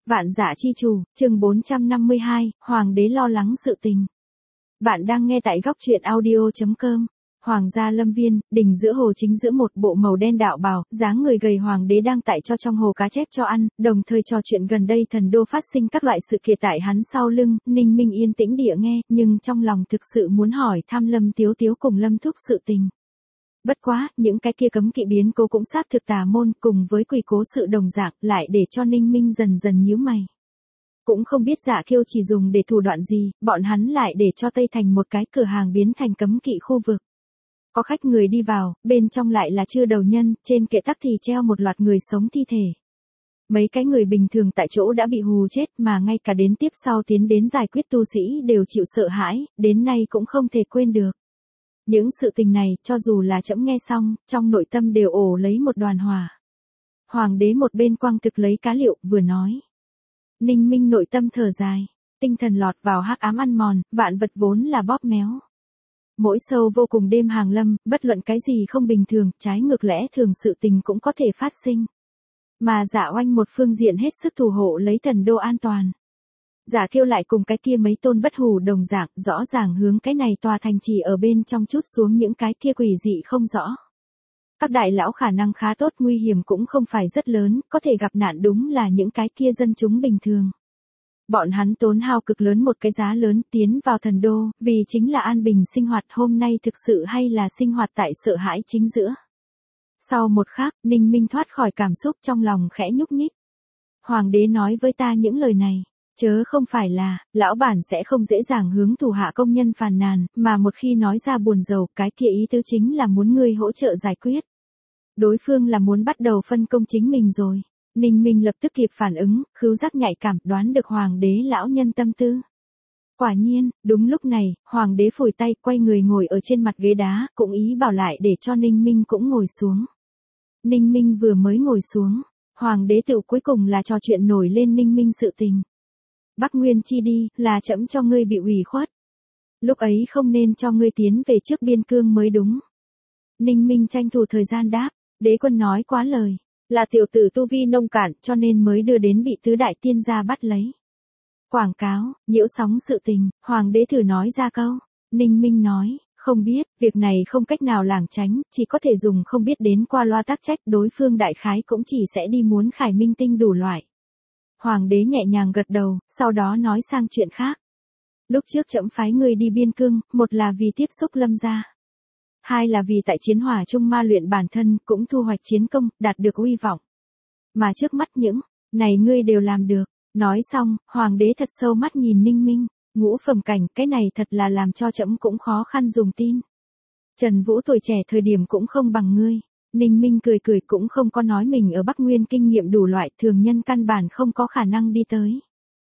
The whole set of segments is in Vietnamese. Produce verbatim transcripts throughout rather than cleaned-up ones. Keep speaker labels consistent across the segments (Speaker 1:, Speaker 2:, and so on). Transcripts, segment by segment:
Speaker 1: Vạn Dạ Chi Chủ, chương bốn trăm năm mươi hai, Hoàng đế lo lắng sự tình. Bạn đang nghe tại góc truyện audio chấm com. Hoàng gia lâm viên, đỉnh giữa hồ chính giữa một bộ màu đen đạo bào, dáng người gầy hoàng đế đang tại cho trong hồ cá chép cho ăn, đồng thời trò chuyện gần đây thần đô phát sinh các loại sự kiện tại hắn sau lưng. Ninh Minh yên tĩnh địa nghe, nhưng trong lòng thực sự muốn hỏi thăm Lâm Tiếu Tiếu cùng Lâm Thúc sự tình. Bất quá, những cái kia cấm kỵ biến cố cũng xác thực tà môn, cùng với quỷ cố sự đồng dạng, lại để cho Ninh Minh dần dần nhíu mày. Cũng không biết Dạ Kiêu chỉ dùng để thủ đoạn gì, bọn hắn lại để cho Tây Thành một cái cửa hàng biến thành cấm kỵ khu vực. Có khách người đi vào, bên trong lại là chưa đầu nhân, trên kệ tắc thì treo một loạt người sống thi thể. Mấy cái người bình thường tại chỗ đã bị hù chết, mà ngay cả đến tiếp sau tiến đến giải quyết tu sĩ đều chịu sợ hãi, đến nay cũng không thể quên được. Những sự tình này, cho dù là trẫm nghe xong, trong nội tâm đều ổ lấy một đoàn hỏa. Hoàng đế một bên quang thực lấy cá liệu, vừa nói. Ninh Minh nội tâm thở dài, tinh thần lọt vào hắc ám ăn mòn, vạn vật vốn là bóp méo. Mỗi sâu vô cùng đêm hàng lâm, bất luận cái gì không bình thường, trái ngược lẽ thường sự tình cũng có thể phát sinh. Mà Dạ Oanh một phương diện hết sức thủ hộ lấy thần đô an toàn. Dạ Kiêu lại cùng cái kia mấy tôn bất hủ đồng dạng, rõ ràng hướng cái này tòa thành trì ở bên trong chút xuống những cái kia quỷ dị không rõ. Các đại lão khả năng khá tốt, nguy hiểm cũng không phải rất lớn, có thể gặp nạn đúng là những cái kia dân chúng bình thường. Bọn hắn tốn hao cực lớn một cái giá lớn tiến vào thần đô, vì chính là an bình sinh hoạt, hôm nay thực sự hay là sinh hoạt tại sợ hãi chính giữa. Sau một khắc, Ninh Minh thoát khỏi cảm xúc trong lòng khẽ nhúc nhích. Hoàng đế nói với ta những lời này. Chớ không phải là, lão bản sẽ không dễ dàng hướng thủ hạ công nhân phàn nàn, mà một khi nói ra buồn rầu, cái kia ý tứ chính là muốn ngươi hỗ trợ giải quyết. Đối phương là muốn bắt đầu phân công chính mình rồi. Ninh Minh lập tức kịp phản ứng, khứu giác nhạy cảm, đoán được hoàng đế lão nhân tâm tư. Quả nhiên, đúng lúc này, hoàng đế phủi tay, quay người ngồi ở trên mặt ghế đá, cũng ý bảo lại để cho Ninh Minh cũng ngồi xuống. Ninh Minh vừa mới ngồi xuống, hoàng đế tự cuối cùng là trò chuyện nổi lên Ninh Minh sự tình. Bắc Nguyên chi đi, là trẫm cho ngươi bị ủy khuất. Lúc ấy không nên cho ngươi tiến về trước biên cương mới đúng. Ninh Minh tranh thủ thời gian đáp, đế quân nói quá lời, là tiểu tử tu vi nông cạn cho nên mới đưa đến bị tứ đại tiên gia bắt lấy. Quảng cáo, nhiễu sóng sự tình, hoàng đế thử nói ra câu. Ninh Minh nói, không biết, việc này không cách nào lảng tránh, chỉ có thể dùng không biết đến qua loa tác trách, đối phương đại khái cũng chỉ sẽ đi muốn khải minh tinh đủ loại. Hoàng đế nhẹ nhàng gật đầu, sau đó nói sang chuyện khác. Lúc trước trẫm phái người đi biên cương, một là vì tiếp xúc Lâm gia. Hai là vì tại chiến hỏa trung ma luyện bản thân, cũng thu hoạch chiến công, đạt được uy vọng. Mà trước mắt những, này ngươi đều làm được. Nói xong, hoàng đế thật sâu mắt nhìn Ninh Minh, ngũ phẩm cảnh, cái này thật là làm cho trẫm cũng khó khăn dùng tin. Trần Vũ tuổi trẻ thời điểm cũng không bằng ngươi. Ninh Minh cười cười cũng không có nói mình ở Bắc Nguyên kinh nghiệm đủ loại, thường nhân căn bản không có khả năng đi tới.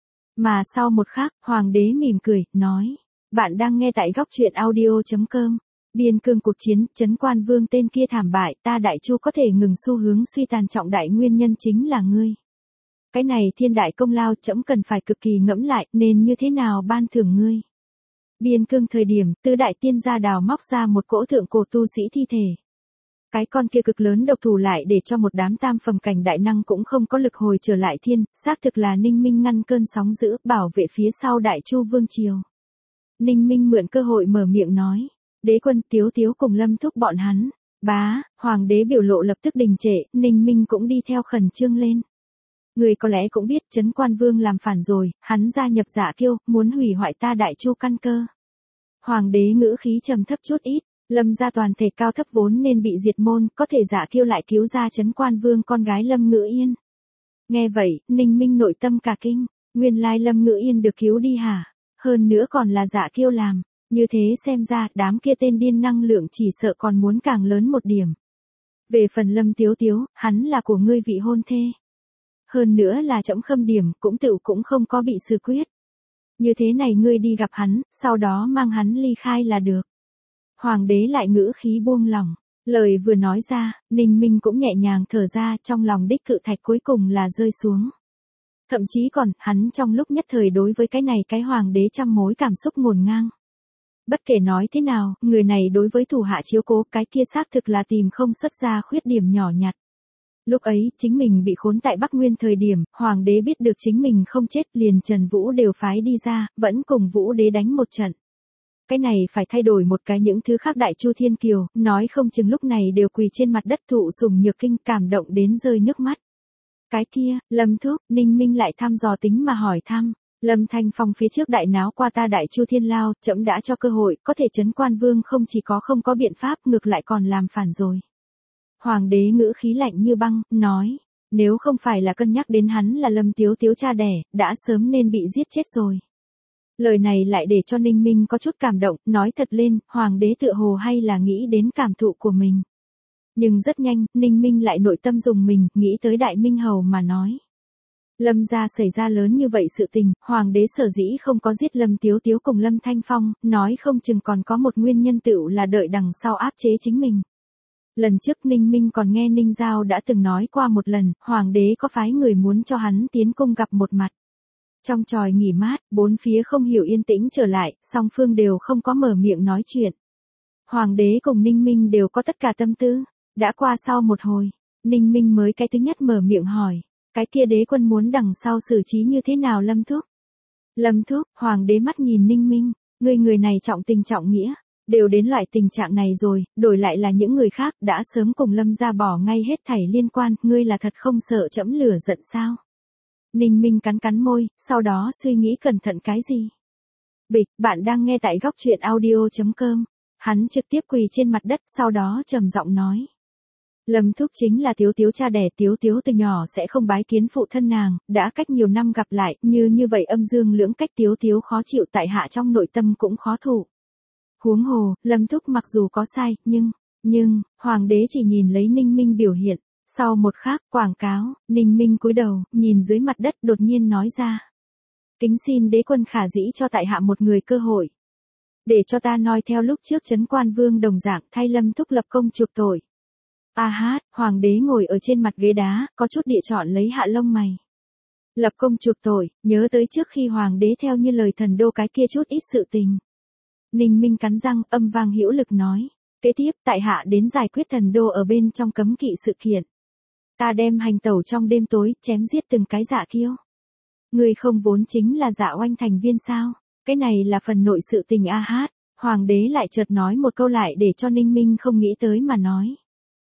Speaker 1: Mà sau một khắc, hoàng đế mỉm cười, nói, bạn đang nghe tại góc truyện audio chấm com. Biên cương cuộc chiến, Trấn Quan Vương tên kia thảm bại, ta Đại Chu có thể ngừng xu hướng suy tàn trọng đại nguyên nhân chính là ngươi. Cái này thiên đại công lao trẫm cần phải cực kỳ ngẫm lại, nên như thế nào ban thưởng ngươi. Biên cương thời điểm, tứ đại tiên gia đào móc ra một cỗ thượng cổ tu sĩ thi thể. Cái con kia cực lớn độc thủ lại để cho một đám tam phẩm cảnh đại năng cũng không có lực hồi trở lại thiên, xác thực là Ninh Minh ngăn cơn sóng dữ, bảo vệ phía sau Đại Chu vương triều. Ninh Minh mượn cơ hội mở miệng nói, đế quân Tiếu Tiếu cùng Lâm Thúc bọn hắn, bá, hoàng đế biểu lộ lập tức đình trệ, Ninh Minh cũng đi theo khẩn trương lên. Người có lẽ cũng biết Trấn Quan Vương làm phản rồi, hắn gia nhập Dạ Kiêu, muốn hủy hoại ta Đại Chu căn cơ. Hoàng đế ngữ khí trầm thấp chút ít. Lâm gia toàn thể cao thấp vốn nên bị diệt môn, có thể Dạ Kiêu lại cứu ra Trấn Quan Vương con gái Lâm Ngữ Yên. Nghe vậy, Ninh Minh nội tâm cả kinh, nguyên lai Lâm Ngữ Yên được cứu đi hả? Hơn nữa còn là Dạ Kiêu làm, như thế xem ra đám kia tên điên năng lượng chỉ sợ còn muốn càng lớn một điểm. Về phần Lâm Tiếu Tiếu, hắn là của ngươi vị hôn thê. Hơn nữa là trẫm khâm điểm, cũng tự cũng không có bị xử quyết. Như thế này ngươi đi gặp hắn, sau đó mang hắn ly khai là được. Hoàng đế lại ngữ khí buông lỏng, lời vừa nói ra, Ninh Minh cũng nhẹ nhàng thở ra, trong lòng đích cự thạch cuối cùng là rơi xuống. Thậm chí còn, hắn trong lúc nhất thời đối với cái này cái hoàng đế trăm mối cảm xúc ngổn ngang. Bất kể nói thế nào, người này đối với thủ hạ chiếu cố cái kia xác thực là tìm không xuất ra khuyết điểm nhỏ nhặt. Lúc ấy, chính mình bị khốn tại Bắc Nguyên thời điểm, hoàng đế biết được chính mình không chết, liền Trần Vũ đều phái đi ra, vẫn cùng Vũ đế đánh một trận. Cái này phải thay đổi một cái những thứ khác. Đại Chu Thiên Kiều, nói không chừng lúc này đều quỳ trên mặt đất thụ sủng nhược kinh, cảm động đến rơi nước mắt. Cái kia, Lâm thúc, Ninh Minh lại thăm dò tính mà hỏi thăm. Lâm Thanh Phong phía trước đại náo qua ta Đại Chu Thiên Lao, trẫm đã cho cơ hội, có thể trấn quan vương không chỉ có không có biện pháp, ngược lại còn làm phản rồi. Hoàng đế ngữ khí lạnh như băng, nói, nếu không phải là cân nhắc đến hắn là Lâm Tiếu Tiếu cha đẻ, đã sớm nên bị giết chết rồi. Lời này lại để cho Ninh Minh có chút cảm động, nói thật lên, hoàng đế tựa hồ hay là nghĩ đến cảm thụ của mình. Nhưng rất nhanh, Ninh Minh lại nội tâm dùng mình, nghĩ tới Đại Minh Hầu mà nói. Lâm gia xảy ra lớn như vậy sự tình, hoàng đế sở dĩ không có giết Lâm Tiếu Tiếu cùng Lâm Thanh Phong, nói không chừng còn có một nguyên nhân tựu là đợi đằng sau áp chế chính mình. Lần trước Ninh Minh còn nghe Ninh Giao đã từng nói qua một lần, hoàng đế có phái người muốn cho hắn tiến cung gặp một mặt. Trong tròi nghỉ mát, bốn phía không hiểu yên tĩnh trở lại, song phương đều không có mở miệng nói chuyện. Hoàng đế cùng Ninh Minh đều có tất cả tâm tư. Đã qua sau một hồi, Ninh Minh mới cái thứ nhất mở miệng hỏi, cái kia đế quân muốn đằng sau xử trí như thế nào Lâm thúc? Lâm thúc, hoàng đế mắt nhìn Ninh Minh, người người này trọng tình trọng nghĩa, đều đến loại tình trạng này rồi, đổi lại là những người khác đã sớm cùng Lâm gia bỏ ngay hết thảy liên quan, ngươi là thật không sợ trẫm lửa giận sao? Ninh Minh cắn cắn môi, sau đó suy nghĩ cẩn thận cái gì? Bịch, bạn đang nghe tại góc truyện audio chấm com. Hắn trực tiếp quỳ trên mặt đất, sau đó trầm giọng nói. Lâm thúc chính là Tiếu Tiếu cha đẻ, Tiếu Tiếu từ nhỏ sẽ không bái kiến phụ thân nàng, đã cách nhiều năm gặp lại, như như vậy âm dương lưỡng cách, Tiếu Tiếu khó chịu, tại hạ trong nội tâm cũng khó thủ. Huống hồ, Lâm thúc mặc dù có sai, nhưng, nhưng, hoàng đế chỉ nhìn lấy Ninh Minh biểu hiện. Sau một khắc, quảng cáo, Ninh Minh cúi đầu, nhìn dưới mặt đất, đột nhiên nói ra. Kính xin đế quân khả dĩ cho tại hạ một người cơ hội. Để cho ta noi theo lúc trước trấn quan vương đồng dạng thay Lâm thúc lập công chuộc tội. A hát, hoàng đế ngồi ở trên mặt ghế đá, có chút địa chọn lấy hạ lông mày. Lập công chuộc tội, nhớ tới trước khi hoàng đế theo như lời thần đô cái kia chút ít sự tình. Ninh Minh cắn răng, âm vang hữu lực nói. Kế tiếp, tại hạ đến giải quyết thần đô ở bên trong cấm kỵ sự kiện. Ta đem hành tẩu trong đêm tối, chém giết từng cái dạ kiêu. Người không vốn chính là dạ oanh thành viên sao? Cái này là phần nội sự tình a hát. Hoàng đế lại chợt nói một câu lại để cho Ninh Minh không nghĩ tới mà nói.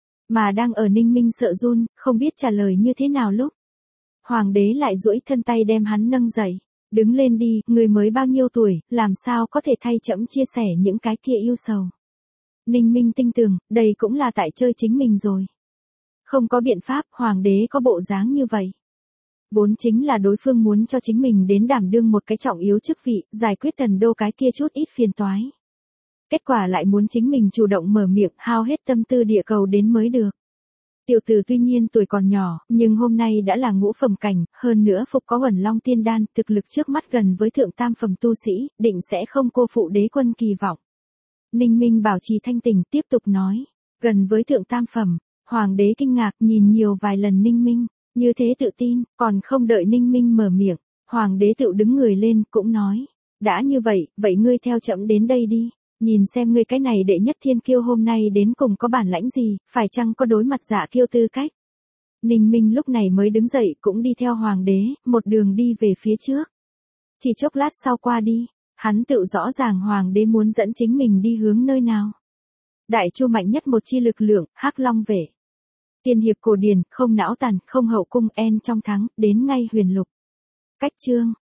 Speaker 1: Mà đang ở Ninh Minh sợ run, không biết trả lời như thế nào lúc. Hoàng đế lại duỗi thân tay đem hắn nâng dậy. Đứng lên đi, người mới bao nhiêu tuổi, làm sao có thể thay trẫm chia sẻ những cái kia yêu sầu. Ninh Minh tinh tường, đây cũng là tại chơi chính mình rồi. Không có biện pháp, hoàng đế có bộ dáng như vậy. Vốn chính là đối phương muốn cho chính mình đến đảm đương một cái trọng yếu chức vị, giải quyết thần đô cái kia chút ít phiền toái. Kết quả lại muốn chính mình chủ động mở miệng, hao hết tâm tư địa cầu đến mới được. Tiểu tử tuy nhiên tuổi còn nhỏ, nhưng hôm nay đã là ngũ phẩm cảnh, hơn nữa phục có Huẩn Long Tiên Đan, thực lực trước mắt gần với thượng tam phẩm tu sĩ, định sẽ không cô phụ đế quân kỳ vọng. Ninh Minh bảo trì thanh tỉnh, tiếp tục nói, gần với thượng tam phẩm, hoàng đế kinh ngạc nhìn nhiều vài lần Ninh Minh, như thế tự tin, còn không đợi Ninh Minh mở miệng, hoàng đế tự đứng người lên, cũng nói, đã như vậy, vậy ngươi theo trẫm đến đây đi. Nhìn xem ngươi cái này đệ nhất thiên kiêu hôm nay đến cùng có bản lãnh gì, phải chăng có đối mặt dạ kiêu tư cách. Ninh Minh lúc này mới đứng dậy cũng đi theo hoàng đế, một đường đi về phía trước. Chỉ chốc lát sau qua đi, hắn tự rõ ràng hoàng đế muốn dẫn chính mình đi hướng nơi nào. Đại Chu mạnh nhất một chi lực lượng, Hắc Long Vệ. Tiên hiệp cổ điển, không não tàn, không hậu cung, en trong thắng, đến ngay huyền lục. Cách chương.